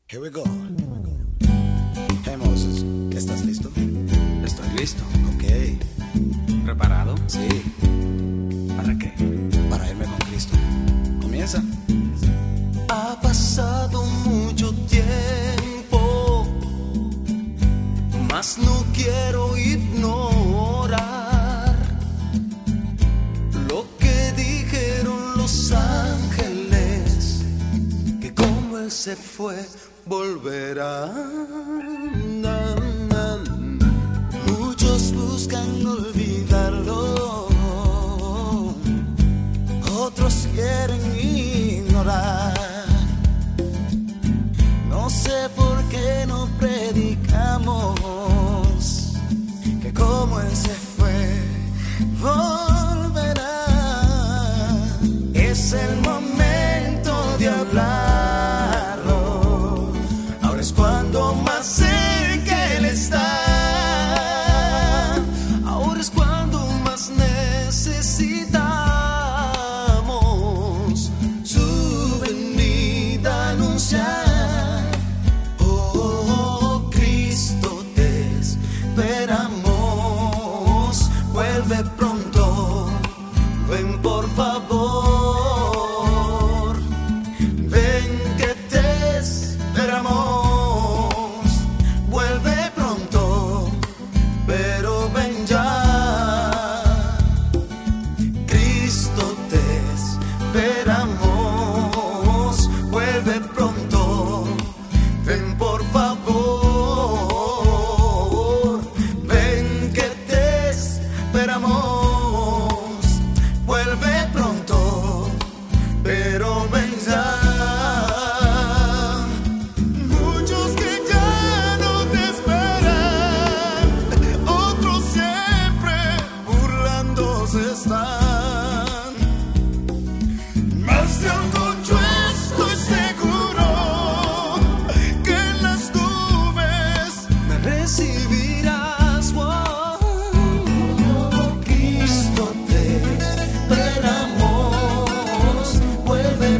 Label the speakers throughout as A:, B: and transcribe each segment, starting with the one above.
A: Here we go. Hey Moses, ¿estás listo?
B: Estoy listo.
A: Ok.
B: ¿Preparado?
A: Sí,
B: ¿Para qué?
A: para irme con Cristo. Comienza.
C: Ha pasado mucho tiempo, mas no quiero ignorar lo que dijeron los ángeles, que como Él se fue, volverá. Muchos buscan olvidarlo, otros quieren ignorar. No sé por qué no predicamos que como Él se fue, volverá. Es el momento de hablarlo. Ahora es cuando más cerca Él está. Ahora es cuando más necesitamos su venida anunciar. Vuelve pronto, ven por favor, ven que te esperamos. Vuelve pronto, pero ven ya. Cristo te esperamos. Vuelve pronto, ven por favor. Vuelve pronto, pero ven ya. Muchos que ya no te esperan, otros siempre burlándose están. Más de algo yo estoy seguro, que en las nubes me recibirás. Vuelve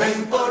C: Ven por